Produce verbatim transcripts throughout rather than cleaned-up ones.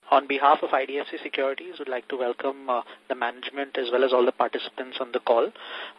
On behalf of I D F C Securities, we'd like to welcome uh, the management as well as all the participants on the call.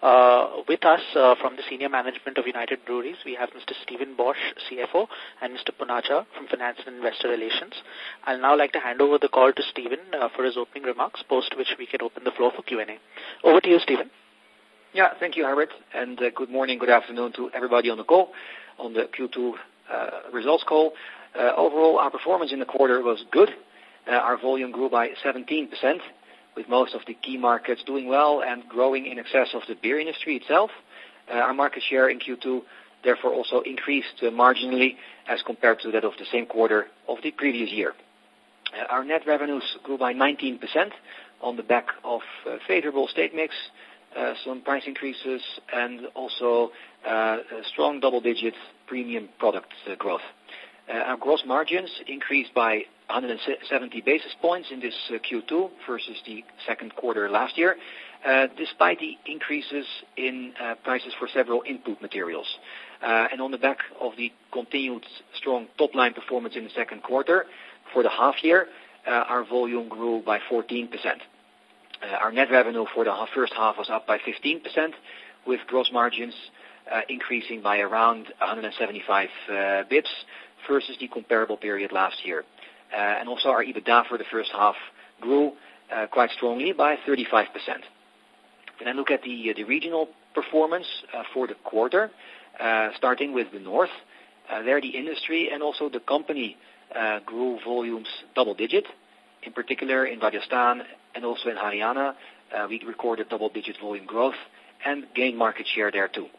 Uh, with us uh, from the senior management of United Breweries, we have Mister Stephen Bosch, C F O, and Mister Punacha from Finance and Investor Relations. I'll now like to hand over the call to Stephen uh, for his opening remarks, post which we can open the floor for Q and A. Over to you, Stephen. Yeah, thank you, Howard, and uh, good morning, good afternoon to everybody on the call, on the Q two uh, results call. Uh, overall, our performance in the quarter was good. Uh, our volume grew by seventeen percent, with most of the key markets doing well and growing in excess of the beer industry itself. Uh, our market share in Q two therefore also increased uh, marginally as compared to that of the same quarter of the previous year. Uh, our net revenues grew by nineteen percent on the back of uh, favorable state mix, uh, some price increases, and also uh, a strong double-digit premium product uh, growth. Uh, our gross margins increased by one hundred seventy basis points in this uh, Q two versus the second quarter last year, uh, despite the increases in uh, prices for several input materials. Uh, and on the back of the continued strong top-line performance in the second quarter, for the half year, uh, our volume grew by fourteen percent. Uh, our net revenue for the first half was up by fifteen percent, with gross margins uh, increasing by around one hundred seventy-five uh, bips versus the comparable period last year. Uh, and also our EBITDA for the first half grew uh, quite strongly by thirty-five percent. When I look at the, uh, the regional performance uh, for the quarter, uh, starting with the north, uh, there the industry and also the company uh, grew volumes double-digit. In particular, in Rajasthan and also in Haryana, uh, we recorded double-digit volume growth and gained market share there too.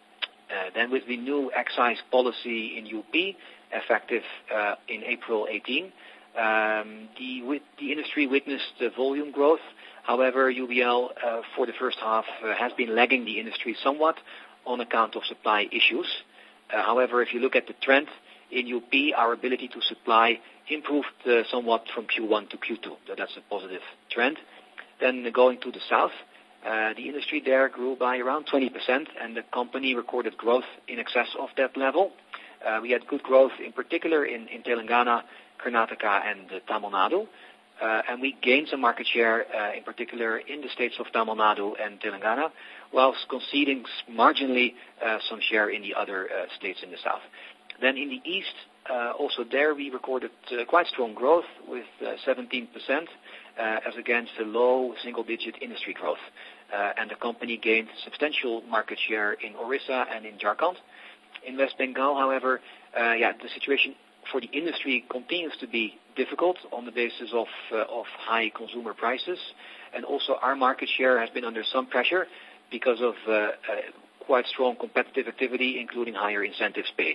Uh, then with the new excise policy in U P, effective uh, in April eighteenth, um, the, with, the industry witnessed uh, volume growth. However, U B L uh, for the first half uh, has been lagging the industry somewhat on account of supply issues. Uh, however, if you look at the trend in U P, our ability to supply improved uh, somewhat from Q one to Q two. So that's a positive trend. Then uh, going to the south, uh, the industry there grew by around twenty percent, and the company recorded growth in excess of that level. Uh, we had good growth in particular in, in Telangana, Karnataka, and uh, Tamil Nadu. Uh, and we gained some market share, uh, in particular in the states of Tamil Nadu and Telangana, whilst conceding marginally uh, some share in the other uh, states in the south. Then in the east, uh, also there we recorded uh, quite strong growth with uh, seventeen percent uh, as against a low single-digit industry growth. Uh, and the company gained substantial market share in Orissa and in Jharkhand. In West Bengal, however, uh, yeah, the situation for the industry continues to be difficult on the basis of, uh, of high consumer prices. And also our market share has been under some pressure because of uh, uh, quite strong competitive activity, including higher incentives paid.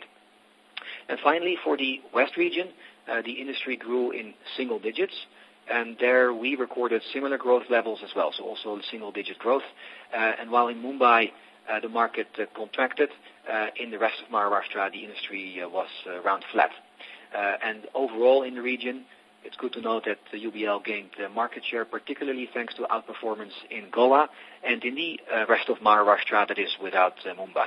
And finally, for the West region, uh, the industry grew in single digits, and there we recorded similar growth levels as well, so also single-digit growth. Uh, and while in Mumbai uh, the market uh, contracted, uh, in the rest of Maharashtra the industry uh, was uh, around flat. Uh, and overall in the region, it's good to note that the U B L gained uh, market share, particularly thanks to outperformance in Goa and in the uh, rest of Maharashtra, that is without uh, Mumbai.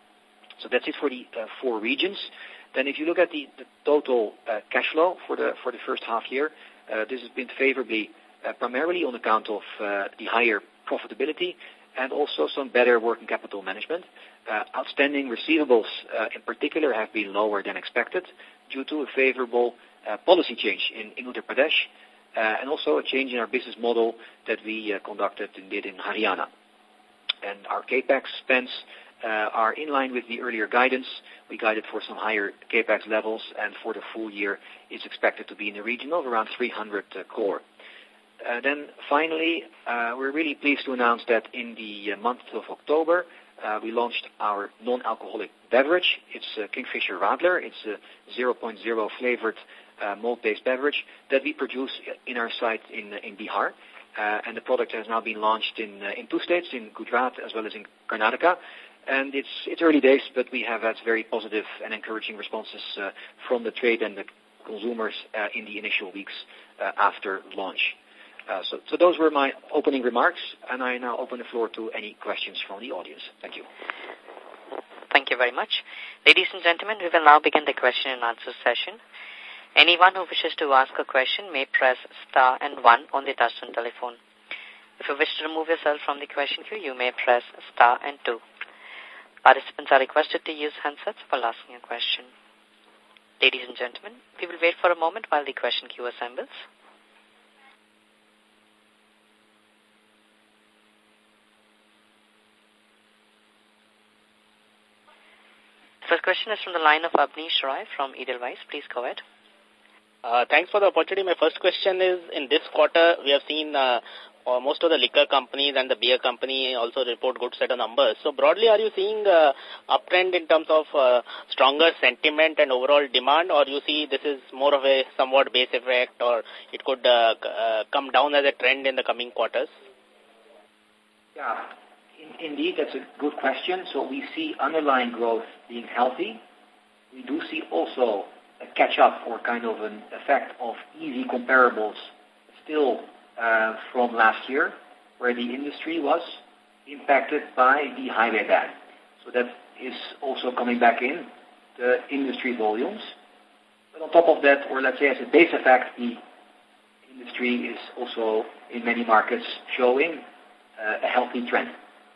So that's it for the uh, four regions. Then if you look at the, the total uh, cash flow for the for the first half year, uh, this has been favorably uh, primarily on account of uh, the higher profitability and also some better working capital management. Uh, outstanding receivables uh, in particular have been lower than expected due to a favorable uh, policy change in, in Uttar Pradesh uh, and also a change in our business model that we uh, conducted and did in Haryana. And our CAPEX spends Uh, are in line with the earlier guidance. We guided for some higher CAPEX levels, and for the full year it's expected to be in the region of around three hundred uh, crore. Uh, then finally, uh, we're really pleased to announce that in the uh, month of October, uh, we launched our non-alcoholic beverage. It's uh, Kingfisher Radler. It's a zero point zero flavored uh, malt-based beverage that we produce in our site in, in Bihar. Uh, and the product has now been launched in, uh, in two states, in Gujarat as well as in Karnataka. And it's it's early days, but we have had very positive and encouraging responses uh, from the trade and the consumers uh, in the initial weeks uh, after launch. Uh, so, so those were my opening remarks, and I now open the floor to any questions from the audience. Thank you. Thank you very much. Ladies and gentlemen, we will now begin the question and answer session. Anyone who wishes to ask a question may press star and one on the touchtone telephone. If you wish to remove yourself from the question queue, you may press star and two. Participants are requested to use handsets while asking a question. Ladies and gentlemen, we will wait for a moment while the question queue assembles. First question is from the line of Abneesh Roy from Edelweiss. Please go ahead. Uh, thanks for the opportunity. My first question is, in this quarter, we have seen uh, uh, most of the liquor companies and the beer company also report good set of numbers. So broadly, are you seeing uh, uptrend in terms of uh, stronger sentiment and overall demand, or you see this is more of a somewhat base effect, or it could uh, uh, come down as a trend in the coming quarters? Yeah. Indeed, that's a good question. So we see underlying growth being healthy. We do see also a catch-up or kind of an effect of easy comparables still uh, from last year, where the industry was impacted by the highway ban. So that is also coming back in the industry volumes. But on top of that, or let's say as a base effect, the industry is also in many markets showing uh, a healthy trend.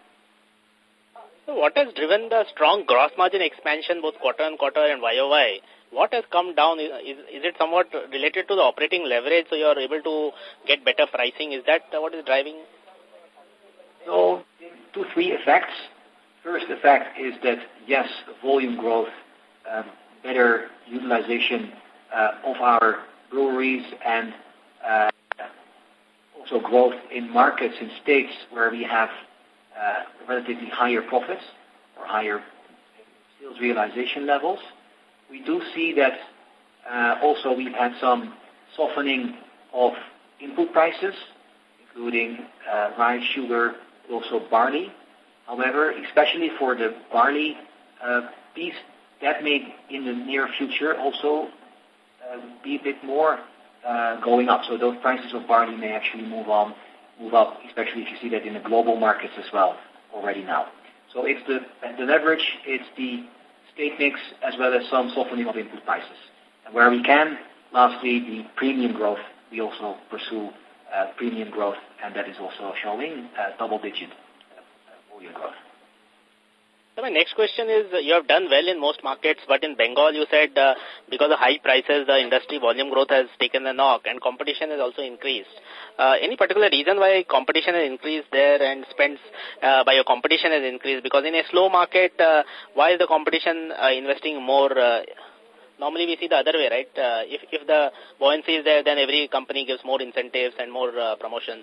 So what has driven the strong gross margin expansion both quarter on quarter and Y O Y? What has come down? Is, is it somewhat related to the operating leverage, so you are able to get better pricing? Is that what is driving? So, two, three effects. First effect is that, yes, volume growth, um, better utilization uh, of our breweries, and uh, also growth in markets in states where we have Uh, relatively higher profits or higher sales realization levels. We do see that uh, also we've had some softening of input prices, including uh, rice, sugar, also barley. However, especially for the barley uh, piece, that may in the near future also uh, be a bit more uh, going up. So those prices of barley may actually move on move up, especially if you see that in the global markets as well already now. So it's the, the leverage, it's the state mix, as well as some softening of input prices. And where we can, lastly, the premium growth, we also pursue uh, premium growth, and that is also showing uh, double-digit uh, volume growth. So my next question is, uh, you have done well in most markets, but in Bengal you said uh, because of high prices, the industry volume growth has taken a knock and competition has also increased. Uh, any particular reason why competition has increased there and spends uh, by your competition has increased? Because in a slow market, uh, why is the competition uh, investing more? Uh, normally we see the other way, right? Uh, if, if the buoyancy is there, then every company gives more incentives and more uh, promotions.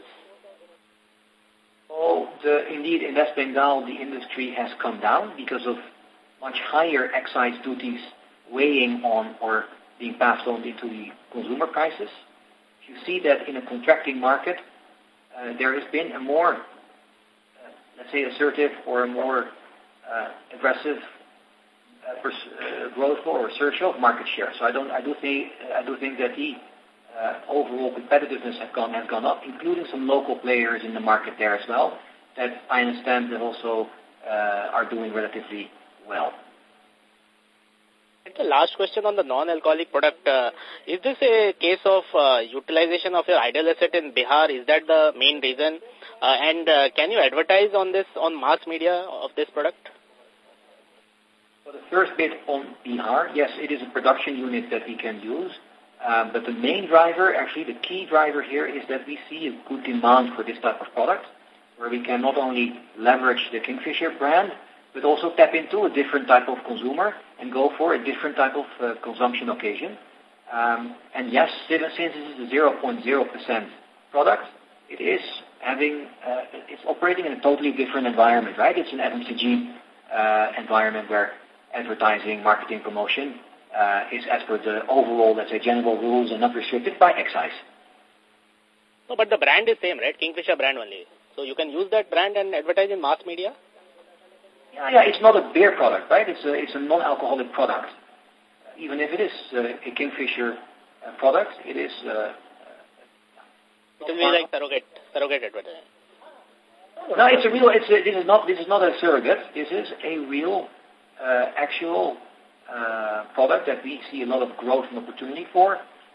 Oh, the, indeed, in West Bengal, the industry has come down because of much higher excise duties weighing on or being passed on into the consumer prices. You see that in a contracting market, uh, there has been a more, uh, let's say, assertive or a more uh, aggressive uh, pers- uh, growth or search of market share. So I don't, I do think, I do think that the uh, overall competitiveness has gone has gone up, including some local players in the market there as well, that I understand that also uh, are doing relatively well. And the last question on the non-alcoholic product, uh, is this a case of uh, utilization of your idle asset in Bihar? Is that the main reason? Uh, and uh, can you advertise on this, on mass media of this product? For the first bit on Bihar, yes, it is a production unit that we can use. Uh, but the main driver, actually the key driver here, is that we see a good demand for this type of product, where we can not only leverage the Kingfisher brand, but also tap into a different type of consumer and go for a different type of uh, consumption occasion. Um, and yes, since this is a zero point zero percent product, it is having, uh, it's operating in a totally different environment, right? It's an F M C G uh, environment where advertising, marketing, promotion uh, is as per the overall, let's say, general rules and not restricted by excise. No, but the brand is same, right? Kingfisher brand only. So you can use that brand and advertise in mass media? Yeah, yeah, it's not a beer product, right? It's a, it's a non-alcoholic product. Uh, even if it is uh, a Kingfisher uh, product, it is... Uh, it will be like surrogate, surrogate advertising. No, it's a real, it's a, this is not, this is not a surrogate. This is a real, uh, actual uh, product that we see a lot of growth and opportunity for.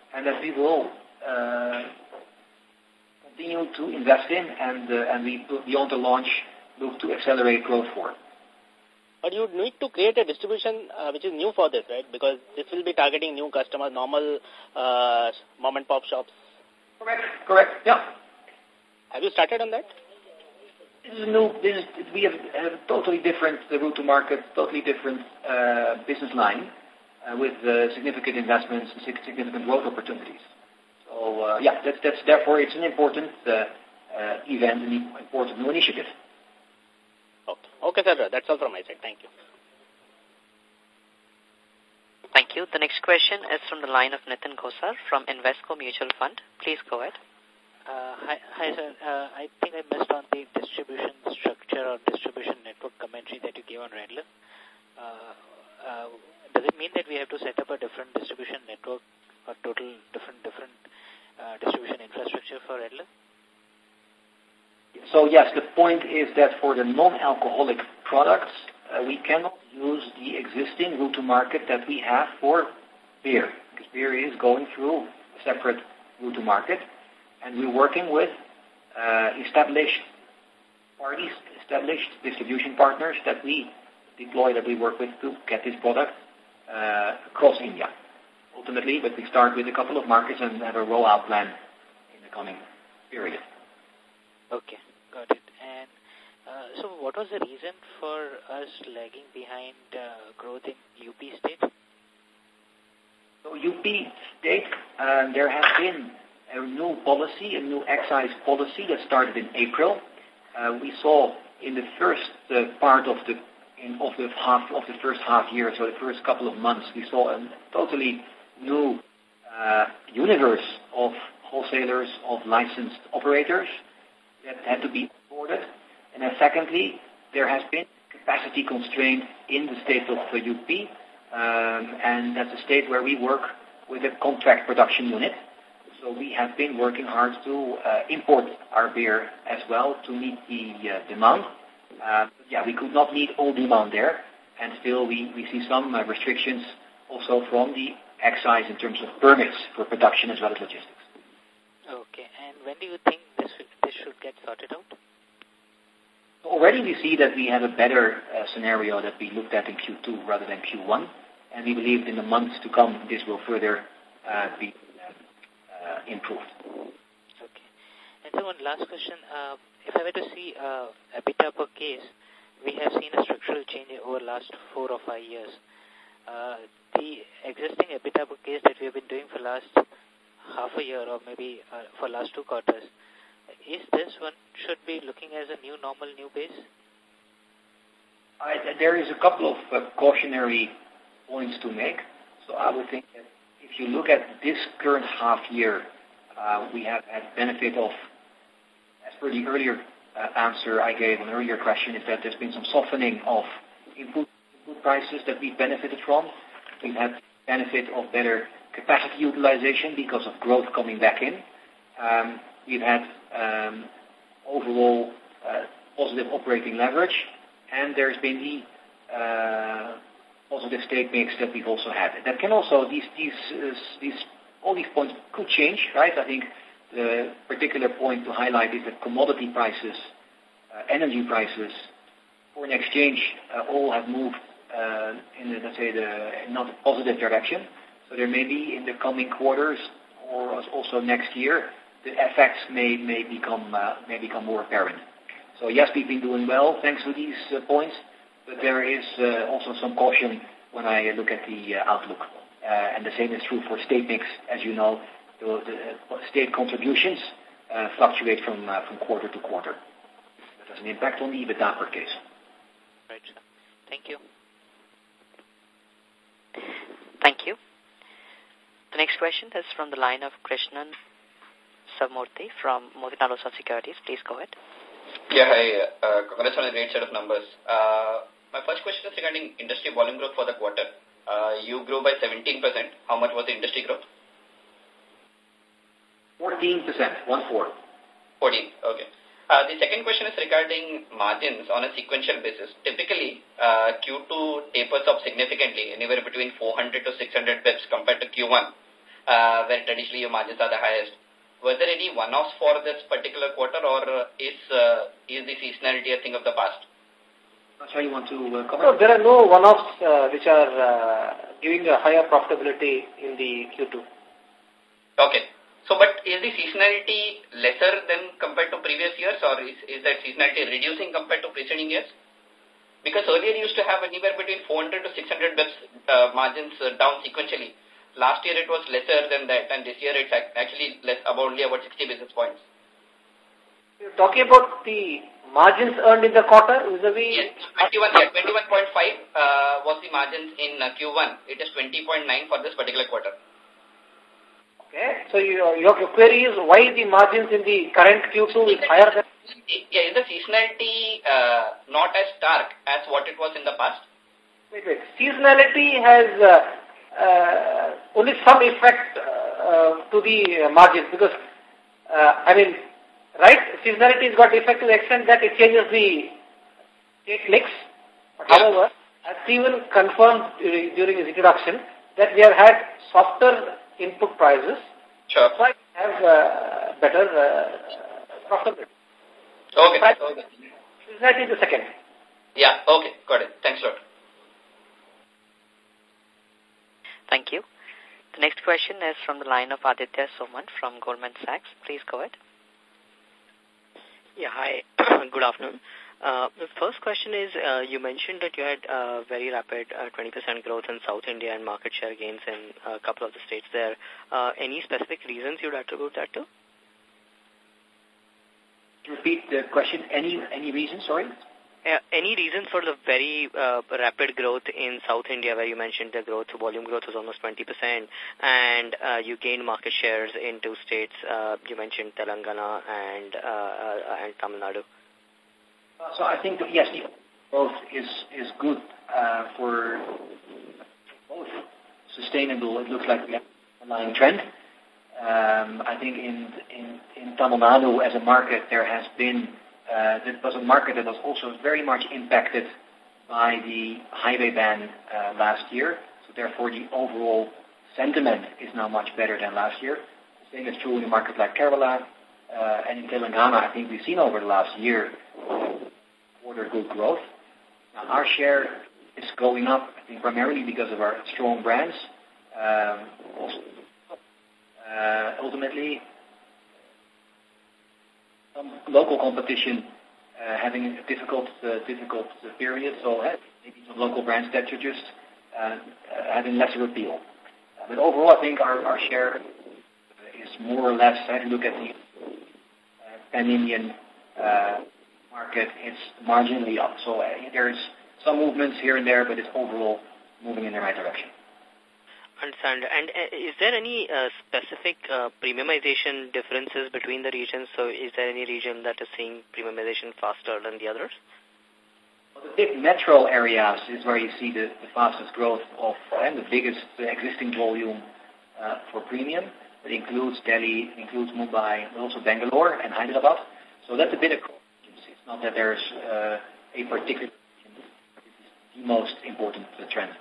and that we will uh, continue to invest in, and uh, and we, beyond the launch, look to accelerate growth for. But you need to create a distribution uh, which is new for this, right? Because this will be targeting new customers, normal uh, mom-and-pop shops. Correct, correct, yeah. Have you started on that? This is new. This is, we have, have a totally different uh, route to market, totally different uh, business line uh, with uh, significant investments and significant growth opportunities. So, uh, yeah, that's, that's therefore it's an important uh, uh, event, an important new initiative. Okay, okay, sir. That's all from my side. Thank you. Thank you. The next question is from the line of Nitin Gosar from Invesco Mutual Fund. Please go ahead. Uh, hi, hi, sir. Uh, I think I missed on the distribution structure or distribution network commentary that you gave on Redler. Uh, uh, does it mean that we have to set up a different distribution network or total different different uh, distribution infrastructure for Redler? So yes, the point is that for the non-alcoholic products, uh, we cannot use the existing route to market that we have for beer, because beer is going through a separate route to market. And we're working with uh, established parties, established distribution partners that we deploy, that we work with to get this product uh, across India. Ultimately, but we start with a couple of markets and have a rollout plan in the coming period. Okay, got it. And uh, so what was the reason for us lagging behind uh, growth in U P state? So U P state, uh, there has been a new policy, a new excise policy that started in April. Uh, we saw in the first uh, part of the in, of the half of the first half year, so the first couple of months, we saw a totally new uh, universe of wholesalers, of licensed operators that had to be onboarded. And then secondly, there has been capacity constraint in the state of the U P, um, and that's a state where we work with a contract production unit. So we have been working hard to uh, import our beer as well to meet the uh, demand. Uh, yeah, we could not meet all demand there, and still we, we see some uh, restrictions also from the excise in terms of permits for production as well as logistics. Okay, and when do you think this this should get sorted out? Already we see that we have a better uh, scenario that we looked at in Q two rather than Q one, and we believe in the months to come this will further uh, be uh, improved. Okay. And so one last question. Uh, if I were to see uh, EBITDA per case, we have seen a structural change over the last four or five years. Uh, the existing EBITDA per case that we have been doing for the last half a year or maybe uh, for last two quarters, is this one should be looking as a new normal, new base? I, there is a couple of uh, cautionary points to make. So I would think that if you look at this current half year, uh, we have had benefit of, as per the earlier uh, answer I gave on an earlier question, is that there's been some softening of input, input prices that we've benefited from. We've had benefit of better capacity utilization because of growth coming back in. Um, we've had um, overall uh, positive operating leverage, and there's been the uh, positive state mix that we've also had. That can also, these, these, uh, these, all these points could change, right? I think the particular point to highlight is that commodity prices, uh, energy prices, foreign exchange, uh, all have moved uh, in, the, let's say, the not a positive direction. So there may be in the coming quarters or also next year, the effects may may become uh, may become more apparent. So yes, we've been doing well thanks to these uh, points, but there is uh, also some caution when I look at the uh, outlook. Uh, and the same is true for state mix, as you know, the, the state contributions uh, fluctuate from uh, from quarter to quarter. That has an impact on the EBITDA per case. Right. Thank you. Thank you. The next question is from the line of Krishnan Samurthy from Motilal Oswal Securities. Please go ahead. Yeah, hi. Uh, congrats on a great set of numbers. Uh, my first question is regarding industry volume growth for the quarter. Uh, you grew by seventeen percent. How much was the industry growth? fourteen percent, one four. fourteen, okay. Uh, the second question is regarding margins on a sequential basis. Typically, uh, Q two tapers up significantly, anywhere between four hundred to six hundred bips compared to Q one. uh, where traditionally your margins are the highest. Were there any one-offs for this particular quarter, or uh, is uh, is the seasonality a thing of the past? Sorry, you want to uh, comment? No, there are no one-offs uh, which are uh, giving a higher profitability in the Q two. Okay. So, but is the seasonality lesser than compared to previous years, or is, is that seasonality reducing compared to preceding years? Because earlier you used to have anywhere between four hundred to six hundred bips uh, margins uh, down sequentially. Last year it was lesser than that, and this year it's actually less, about only about sixty basis points. You're talking about the margins earned in the quarter? Vis-a-vis? Yes, twenty-one, yeah, twenty-one point five uh, was the margins in uh, Q one. It is twenty point nine for this particular quarter. Okay, so you, your query is why the margins in the current Q two is higher than... Yeah, is the seasonality uh, not as stark as what it was in the past? Wait, wait. Seasonality has uh, uh, only some effect uh, to the uh, margins because, uh, I mean, right, seasonality has got effect to the extent that it changes the state mix. But yeah. However, as Steven confirmed during his introduction, that we have had softer input prices. Sure. So I have uh, better uh, profitability. Okay. Price, okay. Seasonality is the second. Yeah, okay. Got it. Thanks a lot. Thank you. The next question is from the line of Aditya Soman from Goldman Sachs. Please go ahead. Yeah, hi. Good afternoon. Uh, the first question is, uh, you mentioned that you had uh, very rapid uh, twenty percent growth in South India and market share gains in a couple of the states there. Uh, any specific reasons you'd attribute that to? Repeat the question. Any any reason, sorry? Uh, any reason for the very uh, rapid growth in South India where you mentioned the growth, volume growth was almost twenty percent and uh, you gained market shares in two states, uh, you mentioned Telangana and, uh, uh, and Tamil Nadu? So I think, yes, the growth is, is good uh, for both sustainable. It looks like we have an underlying trend. Um, I think in, in, in Tamil Nadu as a market, there has been, uh, that was a market that was also very much impacted by the highway ban uh, last year. So therefore the overall sentiment is now much better than last year. The same is true in a market like Kerala. Uh, and in Telangana, I think we've seen over the last year quarter good growth. Now, our share is going up, I think, primarily because of our strong brands. Um, also, uh, ultimately, some local competition uh, having a difficult, uh, difficult period, so uh, maybe some local brands that are just uh, uh, having lesser appeal. Uh, but overall, I think our, our share is more or less, if you look at the uh, pan-Indian uh, market, it's marginally up. So uh, there's some movements here and there, but it's overall moving in the right direction. Understand. And uh, is there any uh, specific uh, premiumization differences between the regions? So is there any region that is seeing premiumization faster than the others? Well, the big metro areas is where you see the, the fastest growth of and the biggest uh, existing volume uh, for premium. It includes Delhi, it includes Mumbai, but also Bangalore and Hyderabad. So that's a bit of it's not that there's uh, a particular the most important uh, trend.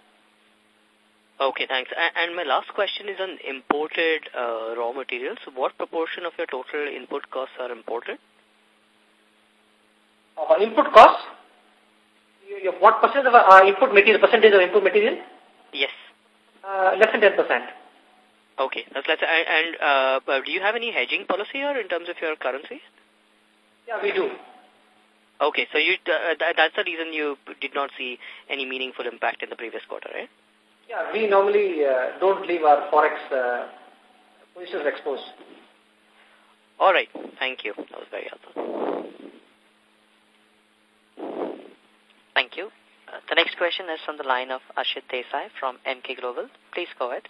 Okay, thanks. And my last question is on imported uh, raw materials. What proportion of your total input costs are imported? Uh, input costs? What percent of uh, input material, percentage of input material? Yes. Uh, less than ten percent. Okay, that's less. And uh, do you have any hedging policy here in terms of your currency? Yeah, we do. Okay, so you uh, that, that's the reason you did not see any meaningful impact in the previous quarter, right? Yeah, we normally uh, don't leave our forex uh, positions exposed. All right, thank you. That was very helpful. Thank you. Uh, the next question is from the line of Ashit Desai from M K Global. Please go ahead.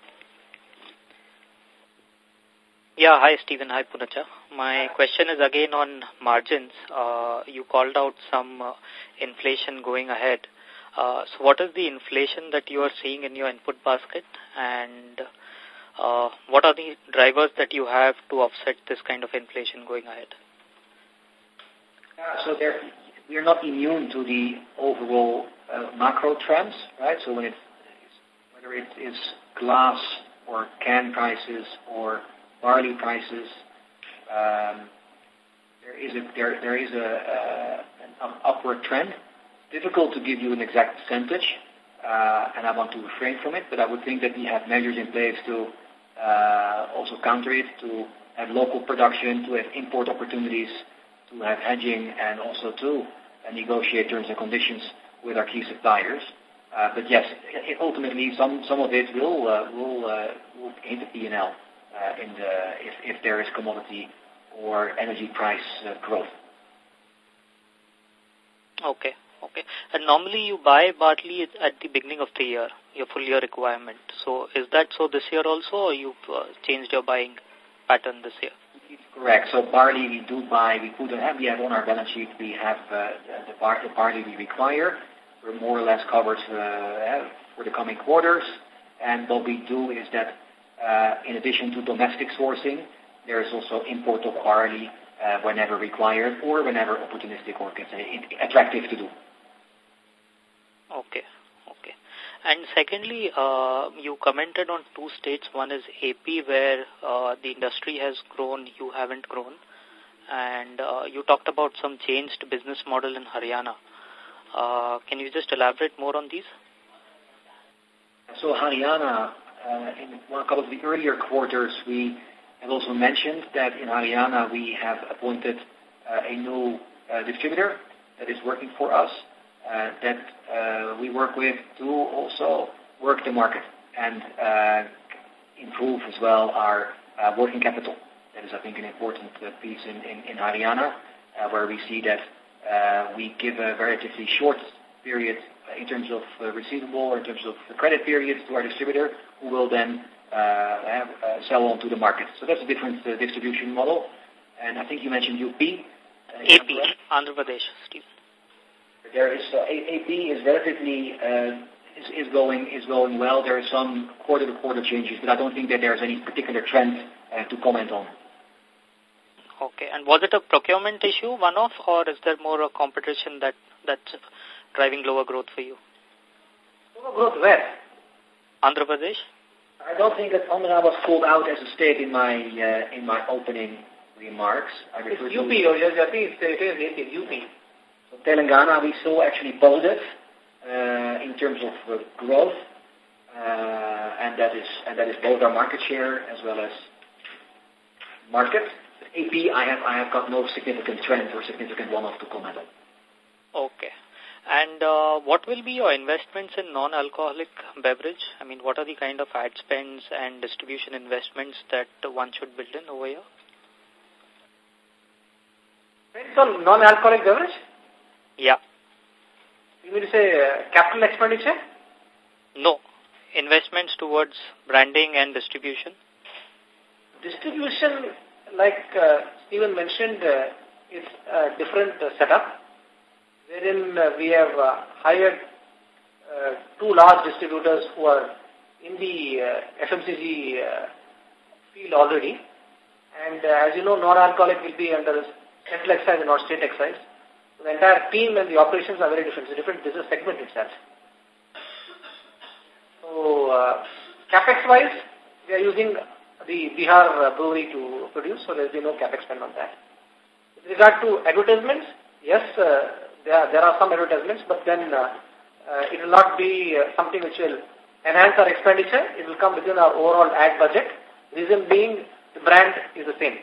Yeah, hi Stephen, hi Punacha. My question is again on margins. Uh, you called out some uh, inflation going ahead. Uh, so what is the inflation that you are seeing in your input basket, and uh, what are the drivers that you have to offset this kind of inflation going ahead? Uh, so there, we are not immune to the overall uh, macro trends, right? So when it, whether it is glass or can prices or barley prices. Um, there is a there there is a, a an upward trend. Difficult to give you an exact percentage, uh, and I want to refrain from it. But I would think that we have measures in place to uh, also counter it, to have local production, to have import opportunities, to have hedging, and also to uh, negotiate terms and conditions with our key suppliers. Uh, but yes, it, ultimately, some some of it will uh, will uh, will hit the P and L uh, in the if if there is commodity or energy price uh, growth. Okay, okay. And normally you buy barley at the beginning of the year, your full year requirement. So is that so this year also, or you've uh, changed your buying pattern this year? Correct. So barley we do buy, we put on, we have on our balance sheet, we have uh, the, bar, the barley we require. We're more or less covered uh, for the coming quarters. And what we do is that uh, in addition to domestic sourcing, there is also import of barley uh, whenever required or whenever opportunistic or can say attractive to do. Okay, okay. And secondly, uh, you commented on two states. One is A P, where uh, the industry has grown, you haven't grown. And uh, you talked about some changed business model in Haryana. Uh, can you just elaborate more on these? So Haryana, uh, in one couple of the earlier quarters, we have also mentioned that in Haryana we have appointed uh, a new uh, distributor that is working for us, uh, that uh, we work with to also work the market and uh, improve as well our uh, working capital. That is, I think, an important uh, piece in, in, in Haryana, uh, where we see that uh, we give a relatively short period in terms of uh, receivable or in terms of credit periods to our distributor, who will then uh, have, uh, sell on to the market. So that's a different uh, distribution model. And I think you mentioned U P. Uh, A P, Andhra Pradesh, Steve. There is uh, A P is relatively uh, is, is going is going well. There are some quarter-to-quarter changes, but I don't think that there is any particular trend uh, to comment on. Okay. And was it a procurement issue, one-off, or is there more a competition that that's driving lower growth for you? Lower growth where? Andhra Pradesh? I don't think that Andhra was called out as a state in my uh, in my opening remarks. I it's U P, or I think it's, it is it is U P. So Telangana, we saw actually positive uh, in terms of uh, growth, uh, and that is and that is both our market share as well as market. A P, I have I have got no significant trend or significant one-off to comment on. Okay. And uh, what will be your investments in non-alcoholic beverage? I mean, what are the kind of ad spends and distribution investments that one should build in over here? Spends on non-alcoholic beverage? Yeah. You mean to say uh, capital expenditure? No. Investments towards branding and distribution? Distribution, like uh, Stephen mentioned, uh, is a different uh, setup, wherein uh, we have uh, hired uh, two large distributors who are in the uh, F M C G uh, field already. And uh, as you know, non-alcoholic will be under central excise and not state excise. So the entire team and the operations are very different. It's a different business segment itself. So uh, capex-wise, we are using the Bihar uh, brewery to produce, so there will be no capex spend on that. With regard to advertisements, yes, uh, there, are, there are some advertisements, but then uh, uh, it will not be uh, something which will enhance our expenditure. It will come within our overall ad budget. Reason being, the brand is the same.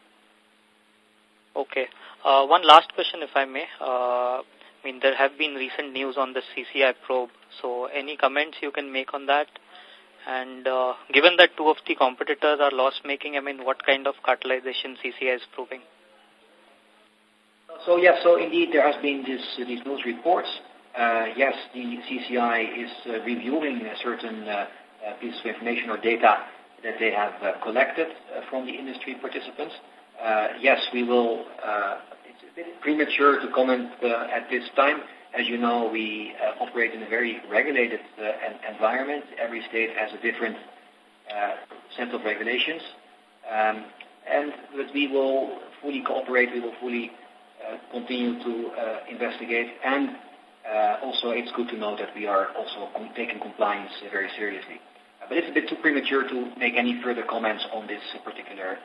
Okay. Uh, one last question, if I may. Uh, I mean, there have been recent news on the C C I probe. So any comments you can make on that? And uh, given that two of the competitors are loss-making, I mean, what kind of cartelization C C I is proving? So, yes, so indeed there has been this, uh, these news reports. Uh, yes, the C C I is uh, reviewing a certain uh, uh, piece of information or data that they have uh, collected uh, from the industry participants. Uh, yes, we will, uh, it's a bit premature to comment uh, at this time. As you know, we uh, operate in a very regulated uh, environment. Every state has a different uh, set of regulations. Um, and but we will fully cooperate, we will fully uh, continue to uh, investigate. And uh, also it's good to know that we are also taking compliance uh, very seriously. but it's a bit too premature to make any further comments on this particular.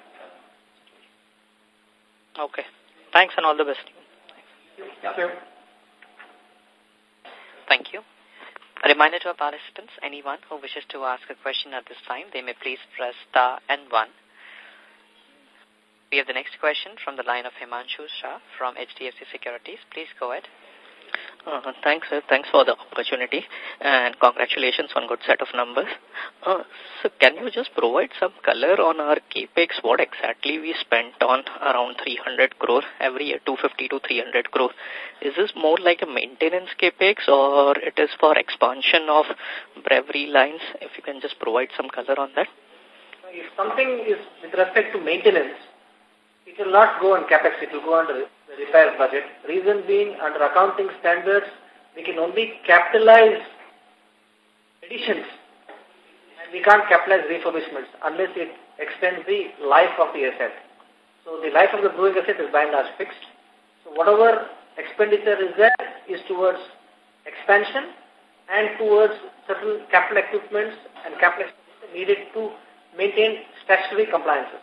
Uh, okay. Thanks and all the best. Yeah. Sure. Thank you. A reminder to our participants, anyone who wishes to ask a question at this time, they may please press star and one. We have the next question from the line of Himanshu Shah from H D F C Securities. Please go ahead. Uh, thanks, sir. Thanks for the opportunity and congratulations on good set of numbers. Uh, so can you just provide some color on our capex? What exactly we spent on around three hundred crore every year, two fifty to three hundred crore? Is this more like a maintenance capex or it is for expansion of brewery lines? If you can just provide some color on that. If something is with respect to maintenance, it will not go on capex, it will go under the repair budget. Reason being, under accounting standards, we can only capitalize additions and we can't capitalize refurbishments unless it extends the life of the asset. So the life of the brewing asset is by and large fixed. So whatever expenditure is there is towards expansion and towards certain capital equipments and capital expenditure needed to maintain statutory compliances.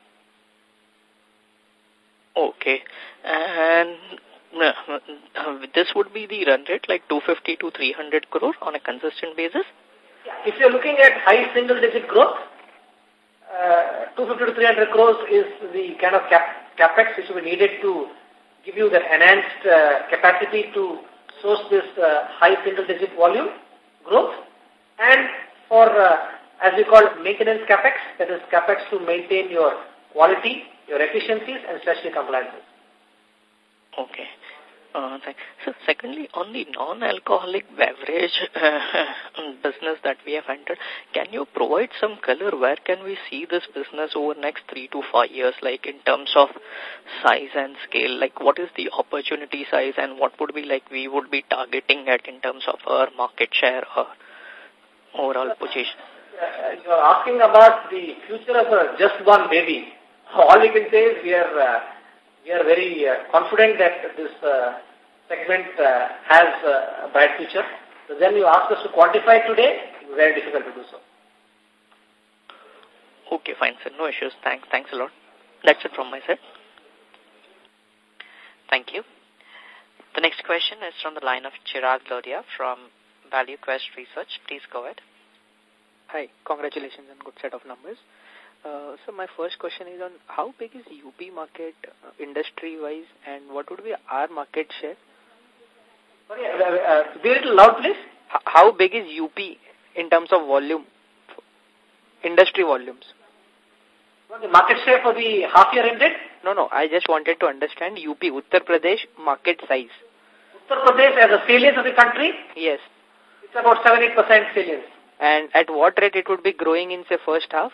Okay. And uh, this would be the run rate, like two fifty to three hundred crore on a consistent basis? Yeah. If you're looking at high single-digit growth, uh, two fifty to three hundred crores is the kind of cap capex which will be needed to give you the enhanced uh, capacity to source this uh, high single-digit volume growth. And for, uh, as we call it, maintenance capex, that is capex to maintain your quality, your efficiencies, and statutory compliances. Okay. Uh, thanks. So, secondly, on the non-alcoholic beverage uh, business that we have entered, can you provide some color? Where can we see this business over next three to five years, like in terms of size and scale? Like, what is the opportunity size and what would be like we would be targeting at in terms of our market share or overall position? Uh, you are asking about the future of a just one baby. All we can say is we are uh, we are very uh, confident that this uh, segment uh, has uh, a bright future. So then you ask us to quantify today, it's very difficult to do so. Okay, fine, sir. No issues. Thanks. Thanks a lot. That's it from my side. Thank you. The next question is from the line of Chirag Lodhia from Value Quest Research. Please go ahead. Hi. Congratulations on good set of numbers. Uh, so my first question is on how big is U P market uh, industry-wise and what would be our market share? Sorry, uh, uh, be a little loud, please. H how big is U P in terms of volume, industry volumes? What, the market share for the half-year ended? No, no, I just wanted to understand U P, Uttar Pradesh market size. Uttar Pradesh as a salience of the country? Yes. It's about seven to eight percent salience. And at what rate it would be growing in, say, first half?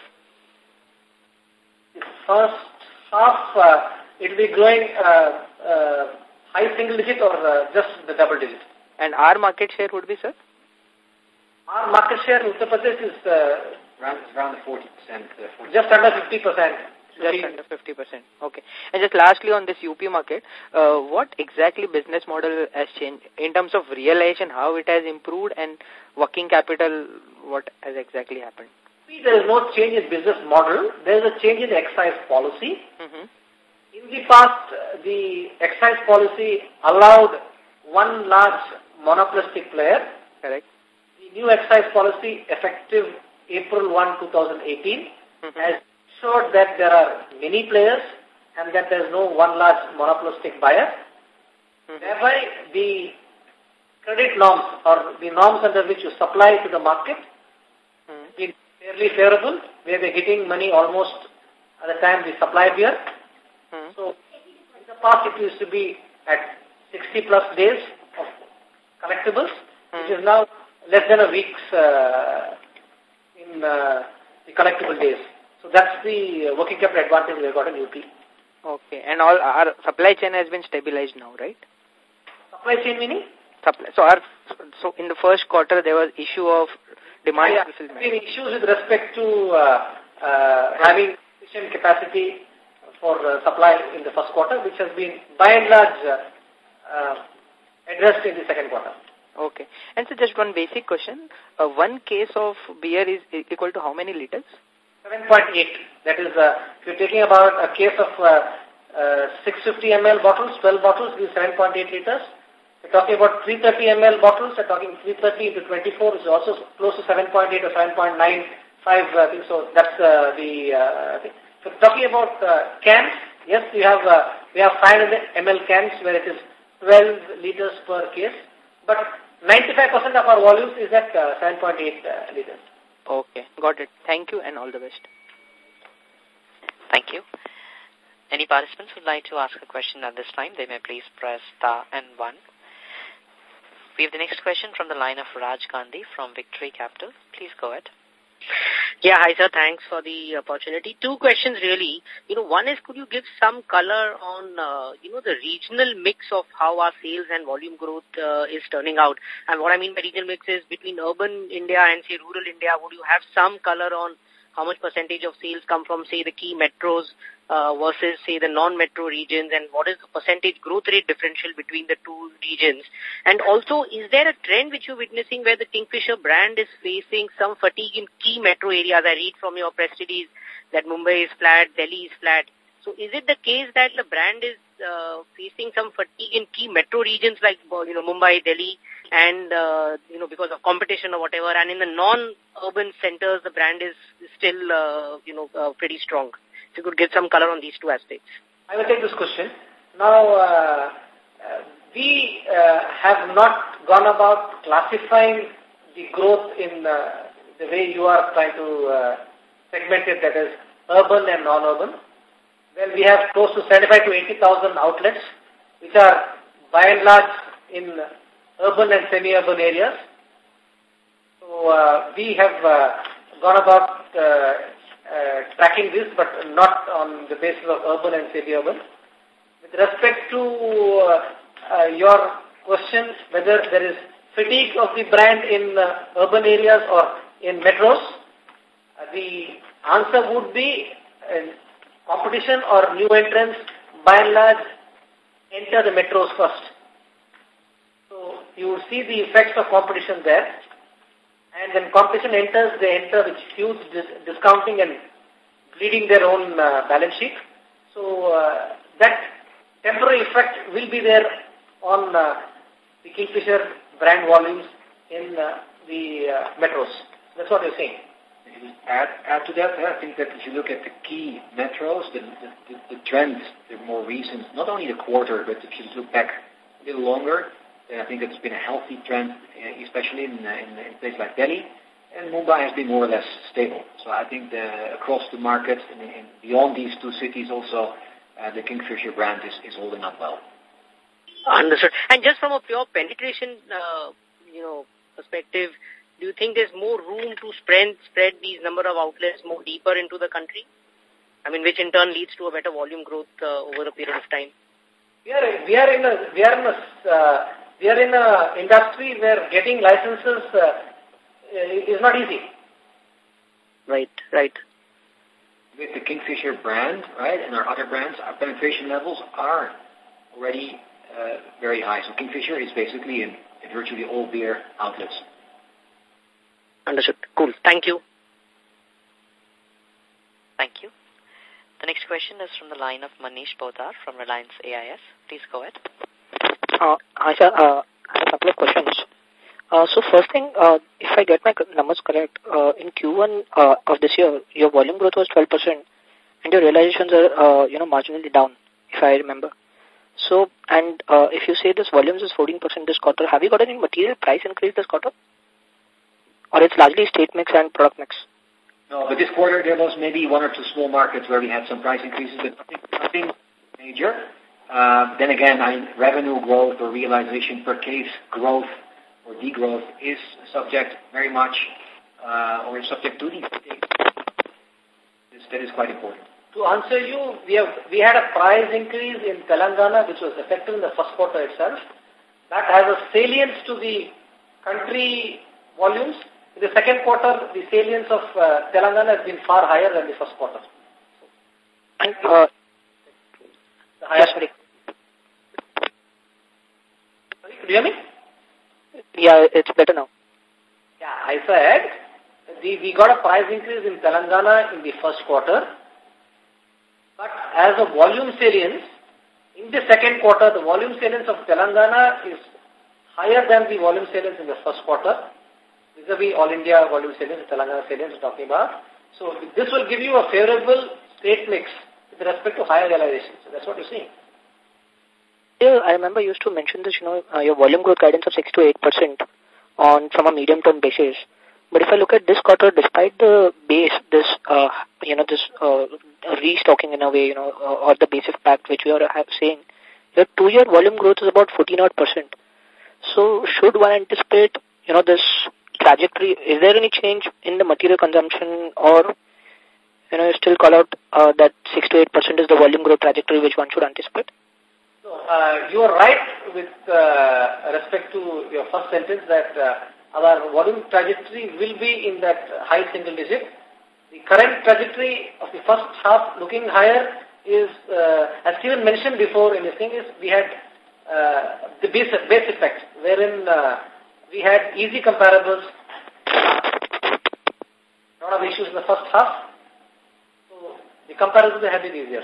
First half, uh, it will be growing uh, uh, high single digit or uh, just the double digit. And our market share would be, sir? Our market share in Uttar Pradesh is uh, around, around forty percent. Uh, forty. Just under fifty percent. Just under fifty percent. Okay. And just lastly on this U P market, uh, what exactly business model has changed in terms of realization, how it has improved, and working capital, what has exactly happened? There is no change in business model. There is a change in the excise policy. Mm-hmm. In the past, the excise policy allowed one large monopolistic player. Correct. The new excise policy, effective April first, twenty eighteen, mm-hmm. has ensured that there are many players and that there is no one large monopolistic buyer. Mm-hmm. Thereby, the credit norms or the norms under which you supply to the market mm-hmm. is fairly favorable, where they're getting money almost at the time we supply beer. Hmm. So, in the past it used to be at sixty plus days of collectibles, hmm. which is now less than a week's uh, in uh, the collectible days. So that's the working capital advantage we've got in U P. Okay, and all our supply chain has been stabilized now, right? Supply chain meaning? Supply. So, our, so in the first quarter there was issue of demand yeah, fulfillment. There have been issues with respect to uh, uh, having sufficient capacity for uh, supply in the first quarter, which has been by and large uh, uh, addressed in the second quarter. Okay. And so just one basic question. Uh, one case of beer is equal to how many liters? seven point eight. That is, uh, if you're taking about a case of uh, uh, six hundred fifty milliliter bottles, twelve bottles, is seven point eight liters. If you're talking about three hundred thirty milliliter bottles, you're talking three hundred thirty into twenty-four, which is also close to seven point eight or seven point nine five, I think so. That's uh, the uh, thing. So talking about uh, cans, yes, we have uh, we have five hundred milliliter cans where it is twelve liters per case, but ninety-five percent of our volumes is at uh, seven point eight uh, liters. Okay, got it. Thank you and all the best. Thank you. Any participants who would like to ask a question at this time, they may please press star and one. We have the next question from the line of Raj Gandhi from Victory Capital. Please go ahead. Yeah, hi sir, thanks for the opportunity. Two questions really. You know, one is, could you give some color on, uh, you know, the regional mix of how our sales and volume growth uh, is turning out? And what I mean by regional mix is between urban India and, say, rural India. Would you have some color on how much percentage of sales come from, say, the key metros uh, versus, say, the non-metro regions, and what is the percentage growth rate differential between the two regions? And also, is there a trend which you're witnessing where the Kingfisher brand is facing some fatigue in key metro areas? I read from your press release that Mumbai is flat, Delhi is flat. So is it the case that the brand is uh, facing some fatigue in key metro regions like, you know, Mumbai, Delhi, and, uh, you know, because of competition or whatever, and in the non-urban centers, the brand is still, uh, you know, uh, pretty strong? If you could give some color on these two aspects. I will take this question. Now, uh, uh, we uh, have not gone about classifying the growth in uh, the way you are trying to uh, segment it, that is urban and non-urban. Well, we have close to seventy-five to eighty thousand outlets, which are by and large in urban and semi-urban areas. So uh, we have uh, gone about uh, uh, tracking this, but not on the basis of urban and semi-urban. With respect to uh, uh, your question, whether there is fatigue of the brand in uh, urban areas or in metros, uh, the answer would be uh, competition or new entrants by and large enter the metros first. So you will see the effects of competition there. And when competition enters, they enter with huge dis discounting and bleeding their own uh, balance sheet. So uh, that temporary effect will be there on uh, the Kingfisher brand volumes in uh, the uh, metros. That's what you're saying. Add, add to that, I think that if you look at the key metros, the, the, the, the trend, the more recent, not only the quarter, but if you look back a little longer, then I think it's been a healthy trend, especially in, in, in places like Delhi, and Mumbai has been more or less stable. So I think the, across the market, and, and beyond these two cities also, uh, the Kingfisher brand is, is holding up well. Understood. And just from a pure penetration, uh, you know, perspective, do you think there's more room to spread, spread these number of outlets more deeper into the country? I mean, which in turn leads to a better volume growth uh, over a period of time? We are, we are in a, we are in a, uh, we are in a industry where getting licenses uh, is not easy. Right, right. With the Kingfisher brand, right, and our other brands, our penetration levels are already uh, very high. So Kingfisher is basically in, in virtually all beer outlets. Understood. Cool. Thank you. Thank you. The next question is from the line of Manish Poddar from Reliance A I S. Please go ahead. Uh, hi, sir. Uh, I have a couple of questions. Uh, so first thing, uh, if I get my numbers correct, uh, in Q one uh, of this year, your volume growth was twelve percent and your realizations are, uh, you know, marginally down, if I remember. So, and uh, if you say this volumes is fourteen percent this quarter, have you got any material price increase this quarter? Or it's largely state mix and product mix? No, but this quarter there was maybe one or two small markets where we had some price increases, but nothing, nothing major. Uh, then again, I mean, revenue growth or realization per case growth or degrowth is subject very much, uh, or is subject to these states. That is quite important. To answer you, we have we had a price increase in Telangana, which was effective in the first quarter itself. That has a salience to the country volumes. In the second quarter, the salience of uh, Telangana has been far higher than the first quarter. And, uh, the higher yes, sorry. Sorry, could you hear me? Yeah, it's better now. Yeah, I said the, we got a price increase in Telangana in the first quarter, but as a volume salience, in the second quarter, the volume salience of Telangana is higher than the volume salience in the first quarter, vis-a-vis all India volume salience, Telangana salience we're talking about. So this will give you a favorable state mix with respect to higher realization. So that's what you're seeing. Yeah, I remember you used to mention this, you know, uh, your volume growth guidance of six to eight percent on from a medium-term basis. But if I look at this quarter, despite the base, this, uh, you know, this uh, restocking in a way, you know, uh, or the base impact which we are saying, your two-year volume growth is about fourteen odd percent. So should one anticipate, you know, this trajectory? Is there any change in the material consumption, or, you know, you still call out uh, that six to eight percent is the volume growth trajectory which one should anticipate? So, uh, you are right with uh, respect to your first sentence that uh, our volume trajectory will be in that high single digit. The current trajectory of the first half looking higher is, uh, as Stephen mentioned before in his thing, is we had uh, the base, base effect, wherein uh, we had easy comparables, a lot of issues in the first half. So the comparisons have been easier.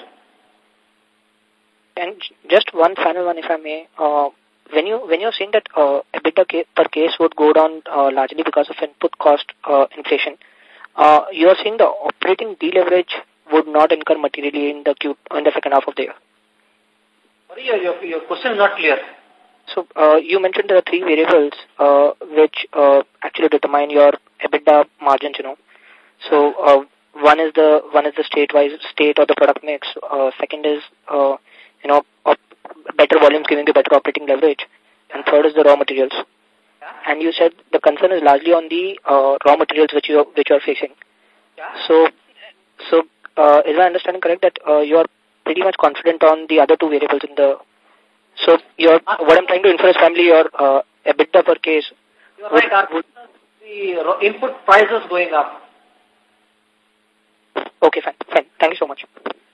And just one final one, if I may. Uh, when you when you're saying that uh, EBITDA per case would go down uh, largely because of input cost uh, inflation, uh, you are saying the operating deleverage would not incur materially in the Q in the second half of the year. Sorry, your your, your question is not clear. So uh, you mentioned there are three variables uh, which uh, actually determine your EBITDA margins. You know, so uh, one is the one is the state-wise state or the product mix. Uh, second is uh, you know, op better volumes giving you better operating leverage. And third is the raw materials. Yeah. And you said the concern is largely on the uh, raw materials which you are, which you are facing. Yeah. So, so uh, is my understanding correct that uh, you are pretty much confident on the other two variables in the... So, you're, uh, what I'm trying to infer is primarily your uh, EBITDA per case. You're right. Our, would, the input prices going up. Okay, fine. Fine. Thank you so much.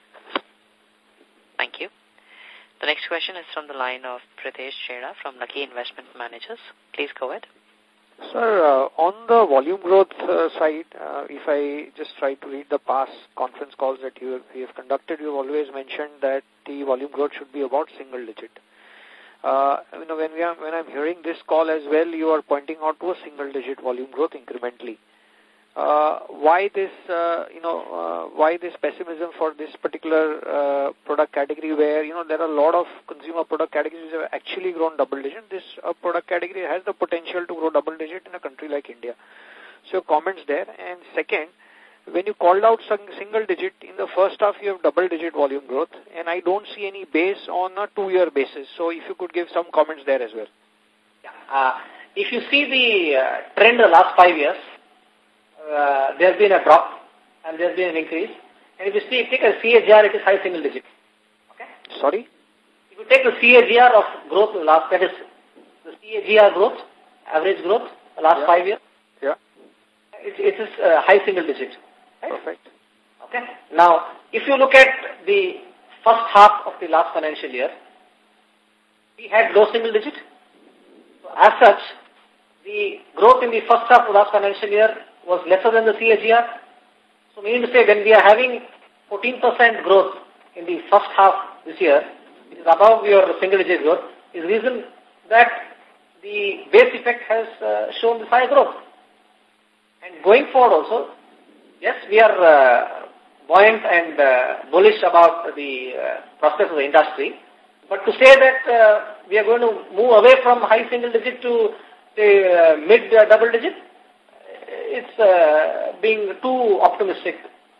Thank you. The next question is from the line of Pritesh Chheda from Lucky Investment Managers. Please go ahead. Sir, uh, on the volume growth uh, side, uh, if I just try to read the past conference calls that you, you have conducted, you've always mentioned that the volume growth should be about single digit. Uh, you know, when we are, when I'm hearing this call as well, you are pointing out to a single digit volume growth incrementally. Uh, why this, uh, you know, uh, why this pessimism for this particular uh, product category where, you know, there are a lot of consumer product categories that have actually grown double digit. This uh, product category has the potential to grow double digit in a country like India. So comments there. And second, when you called out single digit, in the first half you have double digit volume growth, and I don't see any base on a two-year basis. So if you could give some comments there as well. Yeah. Uh, if you see the uh, trend in the last five years, Uh, there's been a drop and there's been an increase. And if you see, take a C A G R, it is high single digit. Okay? Sorry? If you take the C A G R of growth in the last, that is the C A G R growth, average growth, the last yeah. five years, yeah. it, it is uh, high single digit. Right? Perfect. Okay? Now, if you look at the first half of the last financial year, we had low single digit. So as such, the growth in the first half of the last financial year was lesser than the C A G R. So meaning to say, when we are having fourteen percent growth in the first half this year, which is above your single digit growth, is reason that the base effect has uh, shown this high growth. And going forward also, yes, we are uh, buoyant and uh, bullish about the uh, prospects of the industry. But to say that uh, we are going to move away from high single digit to say uh, mid uh, double digit, it's uh, being too optimistic.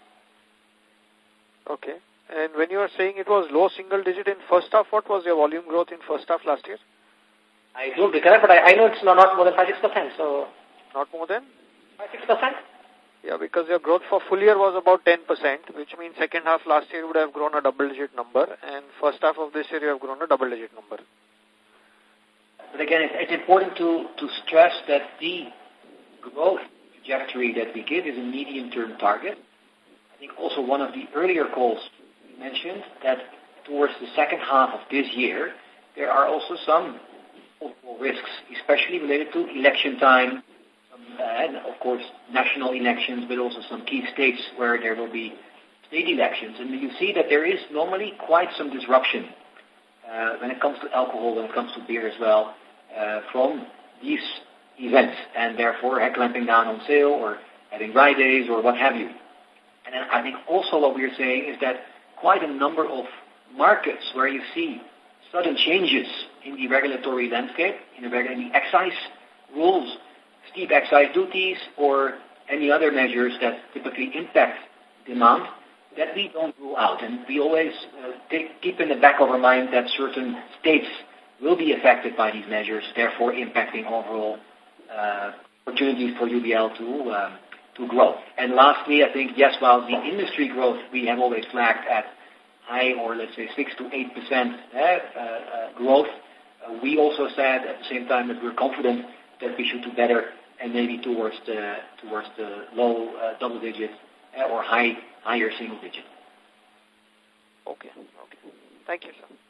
Okay. And when you are saying it was low single digit in first half, what was your volume growth in first half last year? I don't recollect, but I, I know it's not more than five to six percent. So not more than? five to six percent? Yeah, because your growth for full year was about ten percent, which means second half last year would have grown a double-digit number, and first half of this year you have grown a double-digit number. But again, it's, it's important to, to stress that the growth trajectory that we give is a medium-term target. I think also one of the earlier calls mentioned that towards the second half of this year, there are also some multiple risks, especially related to election time, some, uh, and of course national elections, but also some key states where there will be state elections. And you see that there is normally quite some disruption uh, when it comes to alcohol, when it comes to beer as well, uh, from these events, and therefore uh, clamping down on sale or having dry days or what have you. And then I think also what we're saying is that quite a number of markets where you see sudden changes in the regulatory landscape, in the, reg- in the excise rules, steep excise duties, or any other measures that typically impact demand, that we don't rule out. And we always uh, take, keep in the back of our mind that certain states will be affected by these measures, therefore impacting overall uh, opportunities for U B L to um, to grow. And lastly, I think, yes, while the industry growth we have always flagged at high or let's say six to eight percent uh, uh, growth, uh, we also said at the same time that we're confident that we should do better and maybe towards the towards the low uh, double digit uh, or high higher single digit. Okay. Okay. Thank you, sir.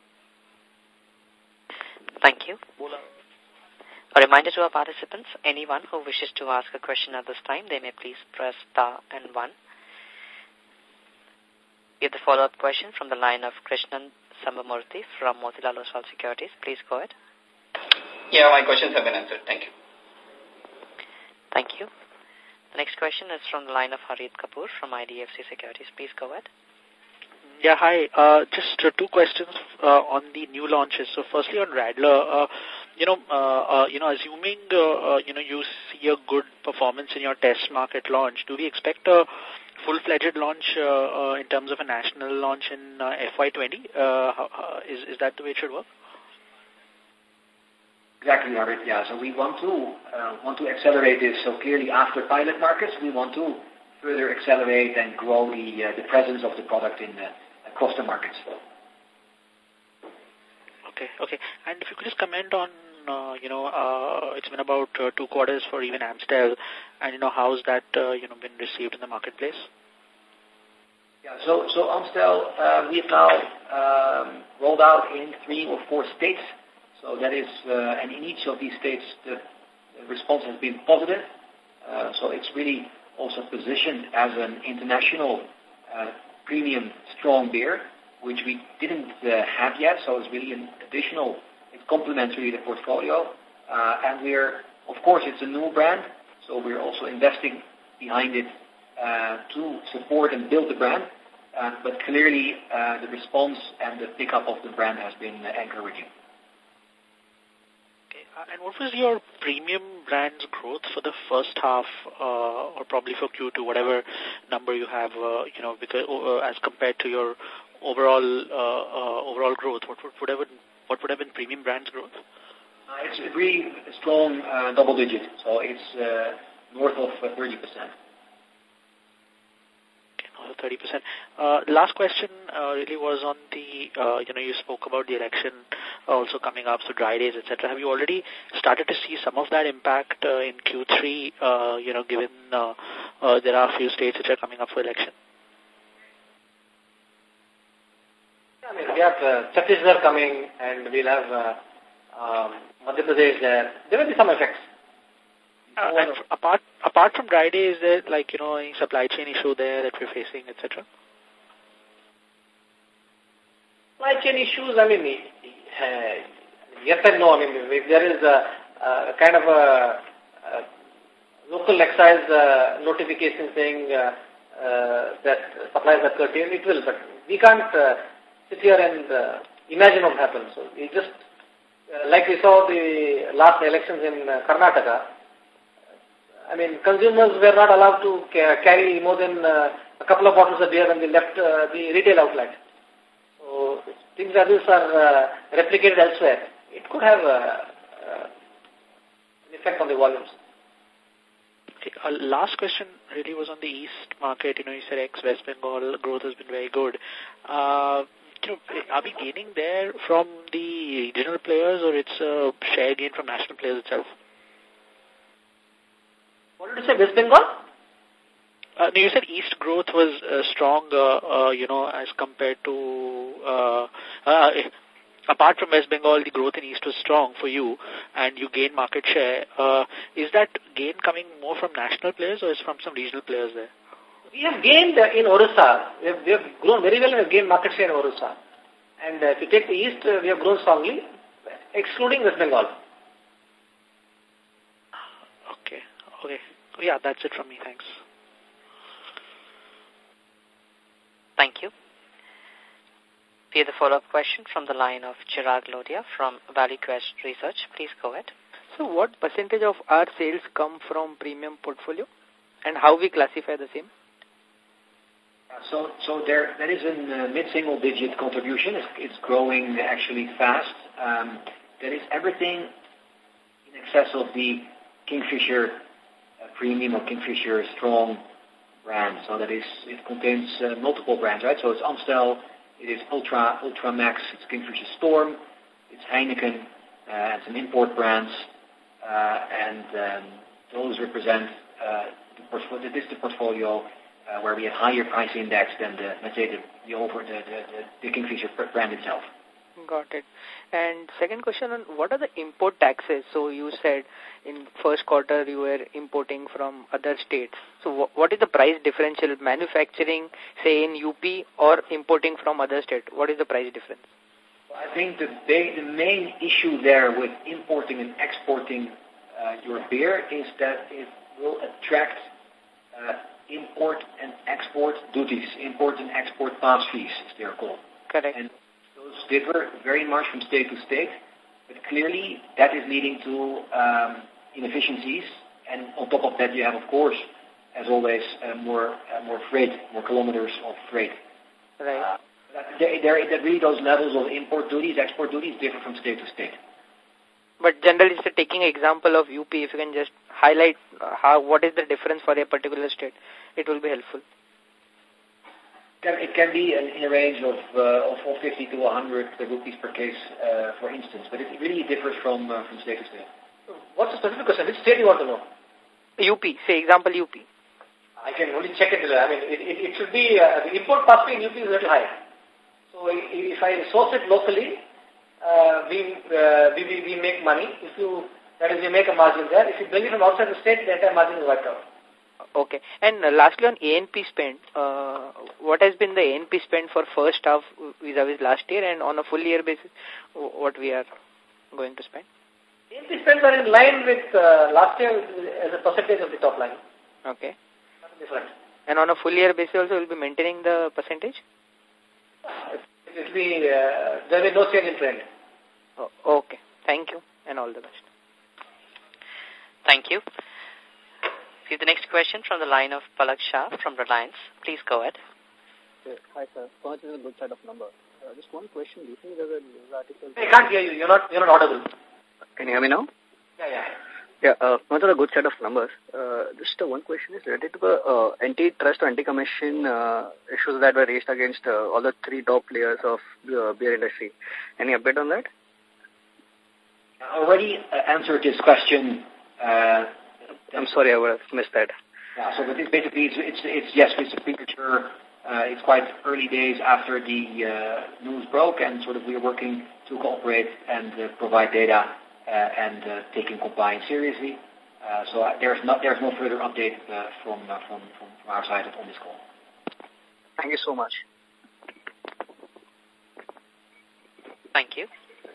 Thank you. A reminder to our participants, anyone who wishes to ask a question at this time, they may please press star and one. We have the follow-up question from the line of Krishnan Sambamurthy from Motilal Oswal Securities. Please go ahead. Yeah, my questions have been answered. Thank you. Thank you. The next question is from the line of Harit Kapoor from I D F C Securities. Please go ahead. Yeah, hi. Uh, just uh, two questions uh, on the new launches. So, firstly, on Radler, uh, you know, uh, uh, you know, assuming uh, uh, you know you see a good performance in your test market launch, do we expect a full-fledged launch uh, uh, in terms of a national launch in uh, F Y twenty? Uh, how, uh, is is that the way it should work? Exactly, Harit. Yeah. So we want to uh, want to accelerate this. So clearly, after pilot markets, we want to further accelerate and grow the uh, the presence of the product in the across the markets. Okay, okay. And if you could just comment on, uh, you know, uh, it's been about uh, two quarters for even Amstel, and, you know, how's that, uh, you know, been received in the marketplace? Yeah, so, so Amstel, uh, we've now um, rolled out in three or four states. So that is, uh, and in each of these states, the, the response has been positive. Uh, so it's really also positioned as an international uh, premium strong beer, which we didn't uh, have yet, so it's really an additional, it's complementary to the portfolio. Uh, and we're, of course, it's a new brand, so we're also investing behind it uh, to support and build the brand. Uh, but clearly, uh, the response and the pickup of the brand has been uh, encouraging. Okay, uh, and what was your premium brand's growth for the first half, uh, or probably for Q two, whatever number you have, uh, you know, because uh, as compared to your overall uh, uh, overall growth, what would, would have been, what would have been premium brand's growth? Uh, it's a really strong uh, double digit, so it's uh, north of uh, thirty percent. thirty percent. Uh, last question uh, really was on the, uh, you know, you spoke about the election also coming up, so dry days, et cetera. Have you already started to see some of that impact uh, in Q three, uh, you know, given uh, uh, there are a few states which are coming up for election? I mean, we have uh, Chhattisgarh coming, and we'll have uh, um, Madhya Pradesh there. There will be some effects. Uh, and apart apart from dry day, is there like, you know, any supply chain issue there that we're facing, et cetera? Supply chain issues, I mean, uh, yes and no. I mean, if there is a, a kind of a, a local excise uh, notification saying uh, uh, that supplies are curtailed, it will, but we can't uh, sit here and uh, imagine what happens. So we just, uh, like we saw the last elections in uh, Karnataka, I mean, consumers were not allowed to ca carry more than uh, a couple of bottles of beer when they left uh, the retail outlet. So things like this are uh, replicated elsewhere. It could have uh, uh, an effect on the volumes. Okay, uh, last question really was on the East market. You know, you said ex-West Bengal growth has been very good. Uh, you know, are we gaining there from the regional players, or it's a share gain from national players itself? What did you say, West Bengal? Uh, no, you said East growth was uh, strong, uh, uh, you know, as compared to, uh, uh, apart from West Bengal, the growth in East was strong for you and you gained market share. Uh, is that gain coming more from national players or is from some regional players there? We have gained uh, in Orissa. We have, we have grown very well and have gained market share in Orissa. And uh, if you take the East, uh, we have grown strongly, excluding West Bengal. Okay. Okay. Yeah, that's it from me. Thanks. Thank you. We have the follow-up question from the line of Chirag Lodhia from ValueQuest Research. Please go ahead. So what percentage of our sales come from premium portfolio and how we classify the same? So, so there, that is a uh, mid-single digit contribution. It's, it's growing actually fast. Um, that is everything in excess of the Kingfisher uh, premium or Kingfisher strong brand. So that is, it contains uh, multiple brands, right? So it's Amstel, it is Ultra, Ultra Max, it's Kingfisher Storm, it's Heineken, uh, and some import brands, uh, and um, those represent uh, the portfolio. This is the portfolio uh, where we have higher price index than the, let's say, the, the over the, the, the Kingfisher brand itself. Got it. And second question on what are the import taxes? So you said in first quarter you were importing from other states. So wh what is the price differential manufacturing, say in U P or importing from other states? What is the price difference? Well, I think the, the main issue there with importing and exporting uh, your beer is that it will attract uh, import and export duties, import and export pass fees, as they are called. Correct. And those differ very much from state to state, but clearly that is leading to um, inefficiencies. And on top of that, you have, of course, as always, uh, more uh, more freight, more kilometers of freight. Right. Uh, there, there, that really those levels of import duties, export duties differ from state to state. But generally, so taking an example of U P, if you can just highlight uh, how what is the difference for a particular state, it will be helpful. It can be in a range of, uh, of fifty to one hundred rupees per case, uh, for instance, but it really differs from uh, from state to state. What's the specific question? Which state do you want to know? U P, say example U P. I can only check it. I mean, it, it, it should be, uh, the import pass fee in U P is a little high. So if I source it locally, uh, we, uh, we, we, we make money. If you, that is, we make a margin there. If you bring it from outside the state, the entire margin is wiped out. Okay. And uh, lastly on A N P spend, uh, what has been the A N P spend for first half vis-a-vis last year and on a full year basis, what we are going to spend? A N P spends are in line with uh, last year as a percentage of the top line. Okay. Nothing different. And on a full year basis also will be maintaining the percentage? It will be, uh, there will be no change in trend. Oh, okay. Thank you and all the best. Thank you. We have the next question from the line of Palak Shah from Reliance. Please go ahead. Okay. Hi, sir. First is a good set of numbers. Uh, just one question. Do you think there's a news article? I can't hear you. You're not, you're not audible. Can you hear me now? Yeah, yeah. Yeah, uh, not a good set of numbers. Uh, just uh, one question is related to the uh, antitrust or anti-commission uh, issues that were raised against uh, all the three top players of the uh, beer industry. Any update on that? I already uh, answered this question. Uh, I'm sorry, I would have missed that. Yeah, so but it's basically, it's, it's, it's yes, it's a premature. Uh, it's quite early days after the uh, news broke, and sort of we are working to cooperate and uh, provide data uh, and uh, taking compliance seriously. Uh, so uh, there's not there's no further update uh, from, uh, from from from our side on this call. Thank you so much. Thank you.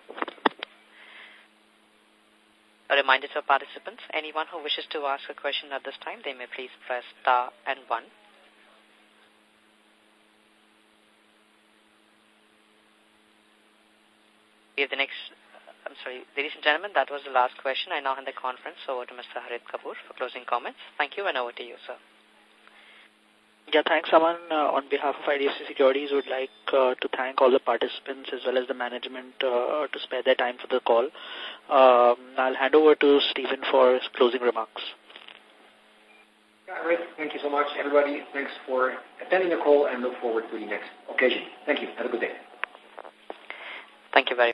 A reminder to participants, anyone who wishes to ask a question at this time, they may please press star and one. We have the next, I'm sorry, ladies and gentlemen, that was the last question. I now hand the conference over to Mister Harit Kapoor for closing comments. Thank you and over to you, sir. Yeah, thanks, Aman. Uh, on behalf of I D F C Securities, would like uh, to thank all the participants as well as the management uh, to spare their time for the call. Um, I'll hand over to Stephen for his closing remarks. Yeah, great. Thank you so much, everybody. Thanks for attending the call and look forward to the next occasion. Thank you. Have a good day. Thank you very much.